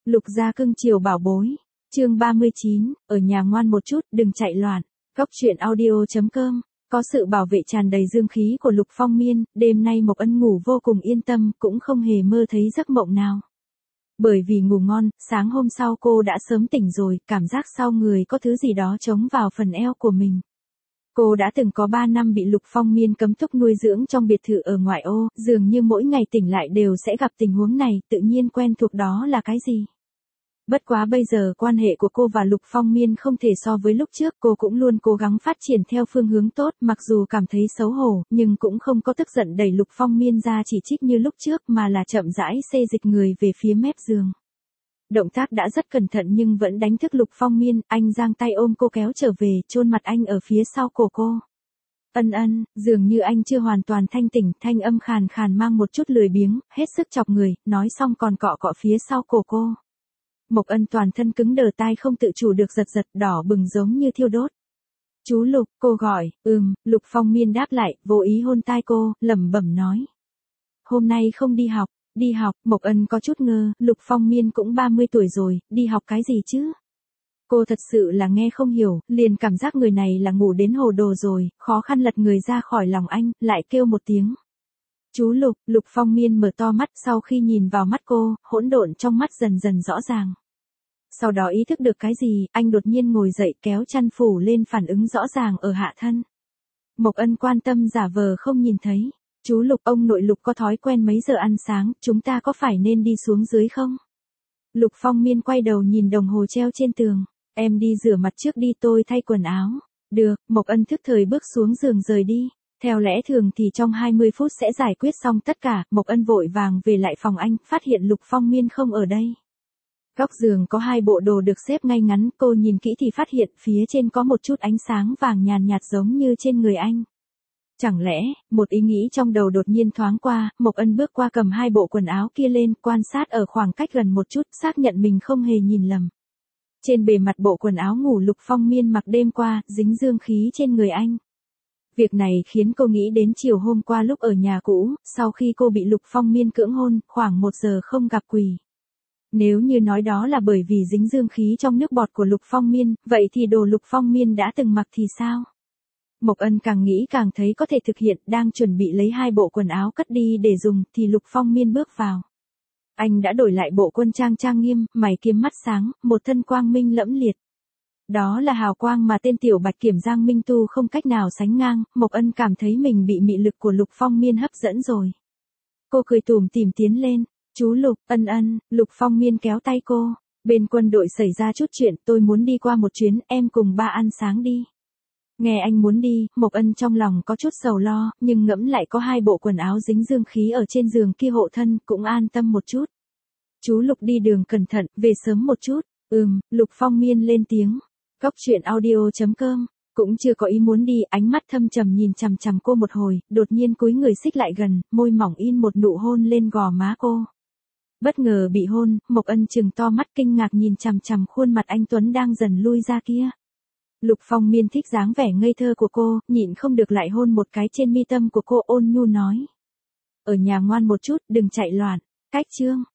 Lục gia cưng chiều bảo bối. Chương 39, ở nhà ngoan một chút, đừng chạy loạn. Cóc truyện audio.com. Có sự bảo vệ tràn đầy dương khí của Lục Phong Miên, đêm nay Mộc Ân ngủ vô cùng yên tâm, cũng không hề mơ thấy giấc mộng nào. Bởi vì ngủ ngon, sáng hôm sau cô đã sớm tỉnh rồi, cảm giác sau người có thứ gì đó chống vào phần eo của mình. Cô đã từng có 3 năm bị Lục Phong Miên cấm túc nuôi dưỡng trong biệt thự ở ngoại ô, dường như mỗi ngày tỉnh lại đều sẽ gặp tình huống này, tự nhiên quen thuộc đó là cái gì. Bất quá bây giờ quan hệ của cô và Lục Phong Miên không thể so với lúc trước, cô cũng luôn cố gắng phát triển theo phương hướng tốt, mặc dù cảm thấy xấu hổ, nhưng cũng không có tức giận đẩy Lục Phong Miên ra chỉ trích như lúc trước mà là chậm rãi xê dịch người về phía mép giường. Động tác đã rất cẩn thận nhưng vẫn đánh thức Lục Phong Miên, anh giang tay ôm cô kéo trở về, chôn mặt anh ở phía sau cổ cô. Ân ân, dường như anh chưa hoàn toàn thanh tỉnh, thanh âm khàn khàn mang một chút lười biếng, hết sức chọc người, nói xong còn cọ cọ phía sau cổ cô. Mộc Ân toàn thân cứng đờ, tai không tự chủ được giật giật, đỏ bừng giống như thiêu đốt. Chú Lục, cô gọi. Lục Phong Miên đáp lại, vô ý hôn tai cô, lẩm bẩm nói. Hôm nay không đi học. Đi học, Mộc Ân có chút ngơ, Lục Phong Miên cũng 30 tuổi rồi, đi học cái gì chứ? Cô thật sự là nghe không hiểu, liền cảm giác người này là ngủ đến hồ đồ rồi, khó khăn lật người ra khỏi lòng anh, lại kêu một tiếng. Chú Lục, Lục Phong Miên mở to mắt, sau khi nhìn vào mắt cô, hỗn độn trong mắt dần dần rõ ràng. Sau đó ý thức được cái gì, anh đột nhiên ngồi dậy kéo chăn phủ lên, phản ứng rõ ràng ở hạ thân. Mộc Ân quan tâm giả vờ không nhìn thấy. Chú Lục, ông nội Lục có thói quen mấy giờ ăn sáng, chúng ta có phải nên đi xuống dưới không? Lục Phong Miên quay đầu nhìn đồng hồ treo trên tường. Em đi rửa mặt trước đi, tôi thay quần áo. Được, Mộc Ân thức thời bước xuống giường rời đi. Theo lẽ thường thì trong 20 phút sẽ giải quyết xong tất cả, Mộc Ân vội vàng về lại phòng anh, phát hiện Lục Phong Miên không ở đây. Góc giường có 2 bộ đồ được xếp ngay ngắn, cô nhìn kỹ thì phát hiện phía trên có một chút ánh sáng vàng nhàn nhạt giống như trên người anh. Chẳng lẽ, một ý nghĩ trong đầu đột nhiên thoáng qua, Mộc Ân bước qua cầm 2 bộ quần áo kia lên, quan sát ở khoảng cách gần một chút, xác nhận mình không hề nhìn lầm. Trên bề mặt bộ quần áo ngủ Lục Phong Miên mặc đêm qua, dính dương khí trên người anh. Việc này khiến cô nghĩ đến chiều hôm qua lúc ở nhà cũ, sau khi cô bị Lục Phong Miên cưỡng hôn, khoảng 1 giờ không gặp quỷ. Nếu như nói đó là bởi vì dính dương khí trong nước bọt của Lục Phong Miên, vậy thì đồ Lục Phong Miên đã từng mặc thì sao? Mộc Ân càng nghĩ càng thấy có thể thực hiện, đang chuẩn bị lấy 2 bộ quần áo cất đi để dùng, thì Lục Phong Miên bước vào. Anh đã đổi lại bộ quân trang trang nghiêm, mày kiếm mắt sáng, một thân quang minh lẫm liệt. Đó là hào quang mà tên tiểu Bạch Kiểm Giang Minh Tu không cách nào sánh ngang, Mộc Ân cảm thấy mình bị mị lực của Lục Phong Miên hấp dẫn rồi. Cô cười tủm tỉm tiến lên. Chú Lục, ân, Lục Phong Miên kéo tay cô. Bên quân đội xảy ra chút chuyện, tôi muốn đi qua một chuyến, em cùng ba ăn sáng đi. Nghe anh muốn đi, Mộc Ân trong lòng có chút sầu lo, nhưng ngẫm lại có 2 bộ quần áo dính dương khí ở trên giường kia hộ thân, cũng an tâm một chút. Chú Lục đi đường cẩn thận, về sớm một chút. Lục Phong Miên lên tiếng. Cóc truyện audio.com. Cũng chưa có ý muốn đi, ánh mắt thâm trầm nhìn chằm chằm cô một hồi, đột nhiên cúi người xích lại gần, môi mỏng in một nụ hôn lên gò má cô. Bất ngờ bị hôn, Mộc Ân trừng to mắt kinh ngạc nhìn chằm chằm khuôn mặt anh tuấn đang dần lui ra kia. Lục Phong Miên thích dáng vẻ ngây thơ của cô, nhịn không được lại hôn một cái trên mi tâm của cô, ôn nhu nói. Ở nhà ngoan một chút, đừng chạy loạn. Cách chương.